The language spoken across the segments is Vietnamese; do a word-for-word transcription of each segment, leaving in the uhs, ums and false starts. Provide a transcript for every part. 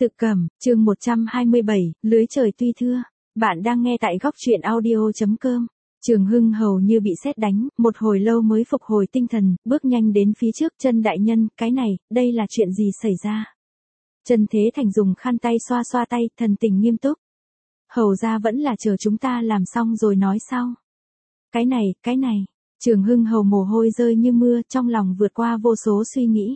Tự Cẩm, chương một trăm hai mươi bảy, lưới trời tuy thưa. Bạn đang nghe tại góc truyện audio chấm com. Trường Hưng hầu như bị sét đánh, một hồi lâu mới phục hồi tinh thần, bước nhanh đến phía trước. Chân đại nhân, cái này, đây là chuyện gì xảy ra? Chân Thế Thành dùng khăn tay xoa xoa tay, thần tình nghiêm túc. Hầu ra vẫn là chờ chúng ta làm xong rồi nói sau. Cái này, cái này, Trường Hưng hầu mồ hôi rơi như mưa, trong lòng vượt qua vô số suy nghĩ.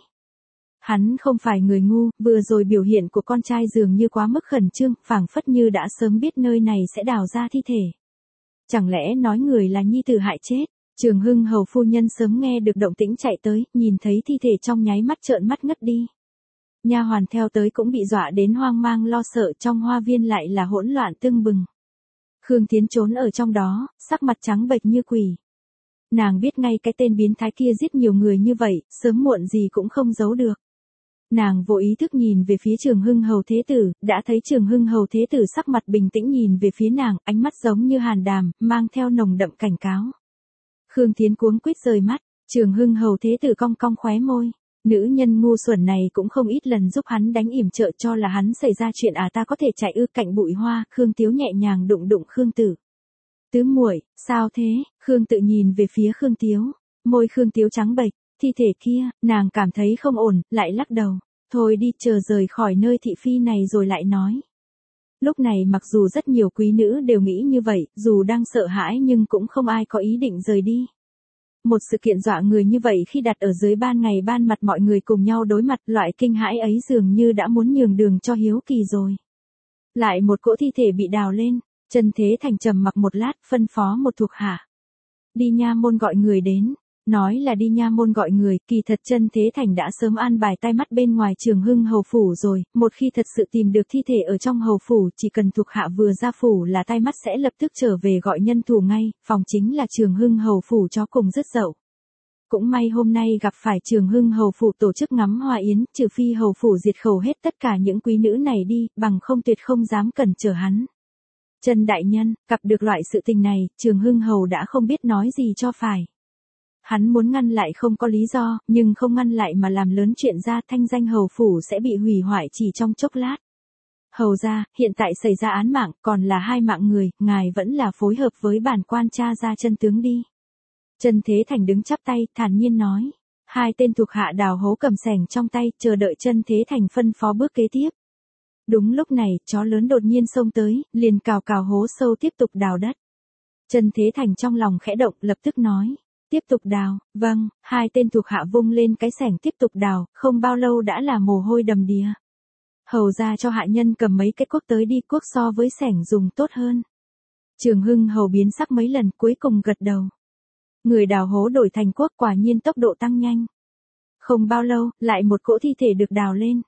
Hắn không phải người ngu, vừa rồi biểu hiện của con trai dường như quá mức khẩn trương, phảng phất như đã sớm biết nơi này sẽ đào ra thi thể. Chẳng lẽ nói người là nhi tử hại chết? Trường Hưng hầu phu nhân sớm nghe được động tĩnh chạy tới, nhìn thấy thi thể trong nháy mắt trợn mắt ngất đi. Nha hoàn theo tới cũng bị dọa đến hoang mang lo sợ, trong hoa viên lại là hỗn loạn tưng bừng. Khương Tiến trốn ở trong đó, sắc mặt trắng bệch như quỷ. Nàng biết ngay cái tên biến thái kia giết nhiều người như vậy, sớm muộn gì cũng không giấu được. Nàng vô ý thức nhìn về phía Trường Hưng hầu thế tử, đã thấy Trường Hưng hầu thế tử sắc mặt bình tĩnh nhìn về phía nàng, ánh mắt giống như hàn đàm, mang theo nồng đậm cảnh cáo. Khương Tiến cuống quýt rời mắt, Trường Hưng hầu thế tử cong cong khóe môi. Nữ nhân ngu xuẩn này cũng không ít lần giúp hắn đánh yểm trợ cho là hắn xảy ra chuyện à ta có thể chạy ư cạnh bụi hoa. Khương Tiếu nhẹ nhàng đụng đụng Khương Tử. Tứ muội, sao thế? Khương Tự nhìn về phía Khương Tiếu, môi Khương Tiếu trắng bệch. Thi thể kia, nàng cảm thấy không ổn, lại lắc đầu. Thôi đi, chờ rời khỏi nơi thị phi này rồi lại nói. Lúc này mặc dù rất nhiều quý nữ đều nghĩ như vậy, dù đang sợ hãi nhưng cũng không ai có ý định rời đi. Một sự kiện dọa người như vậy khi đặt ở dưới ban ngày ban mặt mọi người cùng nhau đối mặt, loại kinh hãi ấy dường như đã muốn nhường đường cho hiếu kỳ rồi. Lại một cỗ thi thể bị đào lên, Chân Thế Thành trầm mặc một lát, phân phó một thuộc hạ. Đi nha môn gọi người đến. Nói là đi nha môn gọi người, kỳ thật Chân Thế Thành đã sớm an bài tai mắt bên ngoài Trường Hưng hầu phủ rồi, một khi thật sự tìm được thi thể ở trong hầu phủ, chỉ cần thuộc hạ vừa ra phủ là tai mắt sẽ lập tức trở về gọi nhân thủ ngay, phòng chính là Trường Hưng hầu phủ cho cùng rất dậu. Cũng may hôm nay gặp phải Trường Hưng hầu phủ tổ chức ngắm hoa yến, trừ phi hầu phủ diệt khẩu hết tất cả những quý nữ này đi, bằng không tuyệt không dám cản trở hắn. Chân đại nhân, gặp được loại sự tình này, Trường Hưng hầu đã không biết nói gì cho phải. Hắn muốn ngăn lại không có lý do, nhưng không ngăn lại mà làm lớn chuyện ra, thanh danh hầu phủ sẽ bị hủy hoại chỉ trong chốc lát. Hầu ra, hiện tại xảy ra án mạng, còn là hai mạng người, ngài vẫn là phối hợp với bản quan tra ra chân tướng đi. Chân Thế Thành đứng chắp tay, thản nhiên nói. Hai tên thuộc hạ đào hố cầm xẻng trong tay, chờ đợi Chân Thế Thành phân phó bước kế tiếp. Đúng lúc này, chó lớn đột nhiên xông tới, liền cào cào hố sâu tiếp tục đào đất. Chân Thế Thành trong lòng khẽ động, lập tức nói. Tiếp tục đào, vâng, hai tên thuộc hạ vung lên cái xẻng tiếp tục đào, không bao lâu đã là mồ hôi đầm đìa. Hầu ra cho hạ nhân cầm mấy cái cuốc tới đi, cuốc so với xẻng dùng tốt hơn. Trường Hưng hầu biến sắc mấy lần cuối cùng gật đầu. Người đào hố đổi thành cuốc quả nhiên tốc độ tăng nhanh. Không bao lâu, lại một cỗ thi thể được đào lên.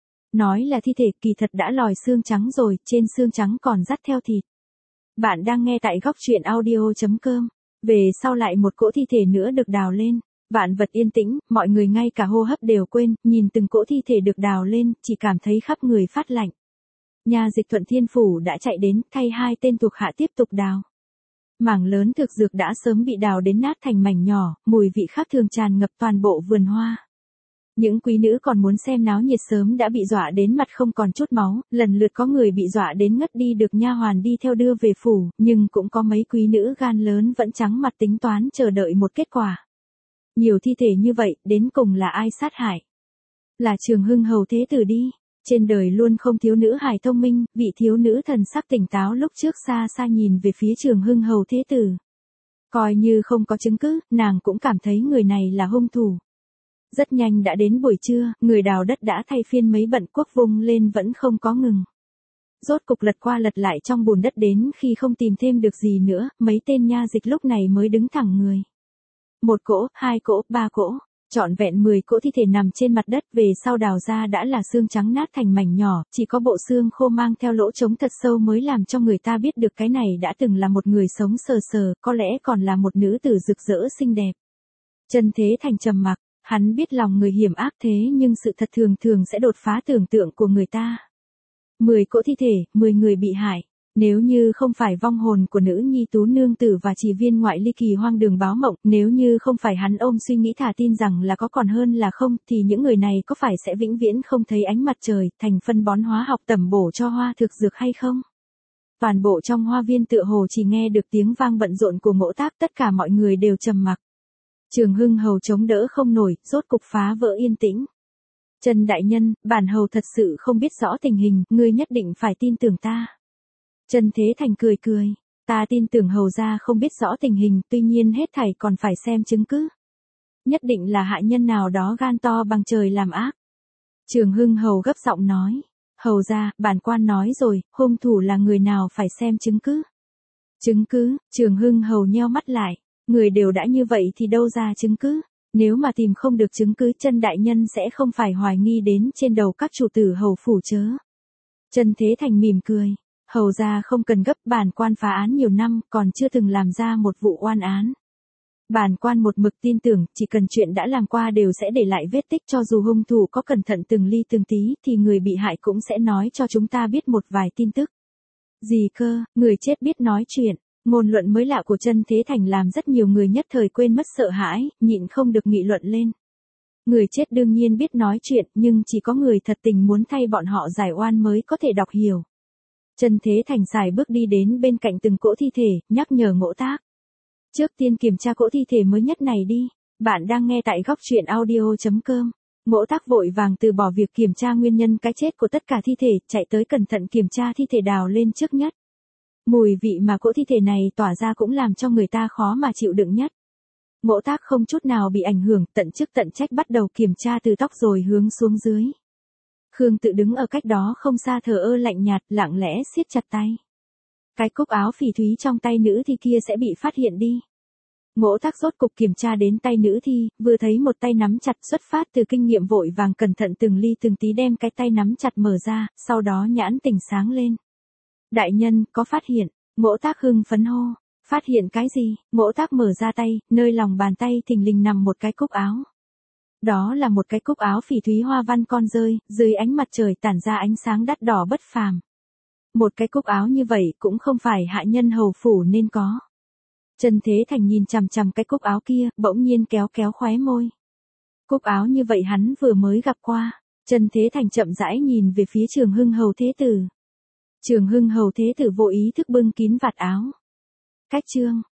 Nói là thi thể kỳ thật đã lòi xương trắng rồi, trên xương trắng còn dắt theo thịt. Bạn đang nghe tại góc truyện audio chấm com. Về sau lại một cỗ thi thể nữa được đào lên, vạn vật yên tĩnh, mọi người ngay cả hô hấp đều quên, nhìn từng cỗ thi thể được đào lên, chỉ cảm thấy khắp người phát lạnh. Nhà Dịch Thuận Thiên Phủ đã chạy đến, thay hai tên thuộc hạ tiếp tục đào. Mảng lớn thực dược đã sớm bị đào đến nát thành mảnh nhỏ, mùi vị khác thường tràn ngập toàn bộ vườn hoa. Những quý nữ còn muốn xem náo nhiệt sớm đã bị dọa đến mặt không còn chút máu, lần lượt có người bị dọa đến ngất đi được nha hoàn đi theo đưa về phủ, nhưng cũng có mấy quý nữ gan lớn vẫn trắng mặt tính toán chờ đợi một kết quả. Nhiều thi thể như vậy, đến cùng là ai sát hại? Là Trường Hưng hầu thế tử đi. Trên đời luôn không thiếu nữ hài thông minh, vị thiếu nữ thần sắc tỉnh táo lúc trước xa xa nhìn về phía Trường Hưng hầu thế tử. Coi như không có chứng cứ, nàng cũng cảm thấy người này là hung thủ. Rất nhanh đã đến buổi trưa, người đào đất đã thay phiên mấy bận cuốc vung lên vẫn không có ngừng. Rốt cục lật qua lật lại trong bùn đất đến khi không tìm thêm được gì nữa, mấy tên nha dịch lúc này mới đứng thẳng người. Một cỗ, hai cỗ, ba cỗ, trọn vẹn mười cỗ thi thể nằm trên mặt đất, về sau đào ra đã là xương trắng nát thành mảnh nhỏ, chỉ có bộ xương khô mang theo lỗ trống thật sâu mới làm cho người ta biết được cái này đã từng là một người sống sờ sờ, có lẽ còn là một nữ tử rực rỡ xinh đẹp. Chân Thế Thành trầm mặc. Hắn biết lòng người hiểm ác thế nhưng sự thật thường thường sẽ đột phá tưởng tượng của người ta. Mười cỗ thi thể, mười người bị hại. Nếu như không phải vong hồn của nữ nhi tú nương tử và chỉ viên ngoại ly kỳ hoang đường báo mộng, nếu như không phải hắn ôm suy nghĩ thả tin rằng là có còn hơn là không, thì những người này có phải sẽ vĩnh viễn không thấy ánh mặt trời, thành phân bón hóa học tẩm bổ cho hoa thực dược hay không? Toàn bộ trong hoa viên tựa hồ chỉ nghe được tiếng vang bận rộn của Mỗ Tác, tất cả mọi người đều trầm mặc. Trường Hưng hầu chống đỡ không nổi, rốt cục phá vỡ yên tĩnh. Trần đại nhân, bản hầu thật sự không biết rõ tình hình, ngươi nhất định phải tin tưởng ta. Trần Thế Thành cười cười, ta tin tưởng hầu gia không biết rõ tình hình, tuy nhiên hết thảy còn phải xem chứng cứ. Nhất định là hạ nhân nào đó gan to bằng trời làm ác. Trường Hưng hầu gấp giọng nói, hầu gia, bản quan nói rồi, hung thủ là người nào phải xem chứng cứ. Chứng cứ? Trường Hưng hầu nheo mắt lại, người đều đã như vậy thì đâu ra chứng cứ? Nếu mà tìm không được chứng cứ, Trần đại nhân sẽ không phải hoài nghi đến trên đầu các chủ tử hầu phủ chớ. Trần Thế Thành mỉm cười, hầu gia không cần gấp, bản quan phá án nhiều năm, còn chưa từng làm ra một vụ oan án. Bản quan một mực tin tưởng, chỉ cần chuyện đã làm qua đều sẽ để lại vết tích, cho dù hung thủ có cẩn thận từng ly từng tí, thì người bị hại cũng sẽ nói cho chúng ta biết một vài tin tức. Gì cơ, người chết biết nói chuyện. Ngôn luận mới lạ của Trần Thế Thành làm rất nhiều người nhất thời quên mất sợ hãi, nhịn không được nghị luận lên. Người chết đương nhiên biết nói chuyện, nhưng chỉ có người thật tình muốn thay bọn họ giải oan mới có thể đọc hiểu. Trần Thế Thành xài bước đi đến bên cạnh từng cỗ thi thể, nhắc nhở Mỗ Tác. Trước tiên kiểm tra cỗ thi thể mới nhất này đi, bạn đang nghe tại góc truyện audio chấm com. Mỗ Tác vội vàng từ bỏ việc kiểm tra nguyên nhân cái chết của tất cả thi thể, chạy tới cẩn thận kiểm tra thi thể đào lên trước nhất. Mùi vị mà cỗ thi thể này tỏa ra cũng làm cho người ta khó mà chịu đựng nhất. Mỗ Tác không chút nào bị ảnh hưởng, tận chức tận trách bắt đầu kiểm tra từ tóc rồi hướng xuống dưới. Khương Tự đứng ở cách đó không xa thờ ơ lạnh nhạt, lặng lẽ siết chặt tay. Cái cúc áo phỉ thúy trong tay nữ thi kia sẽ bị phát hiện đi. Mỗ Tác rốt cục kiểm tra đến tay nữ thi, vừa thấy một tay nắm chặt, xuất phát từ kinh nghiệm vội vàng cẩn thận từng ly từng tí đem cái tay nắm chặt mở ra, sau đó nhãn tỉnh sáng lên. Đại nhân, có phát hiện, Mỗ Tác hưng phấn hô. Phát hiện cái gì? Mỗ Tác mở ra tay, nơi lòng bàn tay thình lình nằm một cái cúc áo. Đó là một cái cúc áo phỉ thúy hoa văn con rơi, dưới ánh mặt trời tản ra ánh sáng đắt đỏ bất phàm. Một cái cúc áo như vậy cũng không phải hạ nhân hầu phủ nên có. Trần Thế Thành nhìn chằm chằm cái cúc áo kia, bỗng nhiên kéo kéo khóe môi. Cúc áo như vậy hắn vừa mới gặp qua. Trần Thế Thành chậm rãi nhìn về phía Trường Hưng hầu thế tử. Trường Hưng hầu thế tử vô ý thức bưng kín vạt áo. Cách chương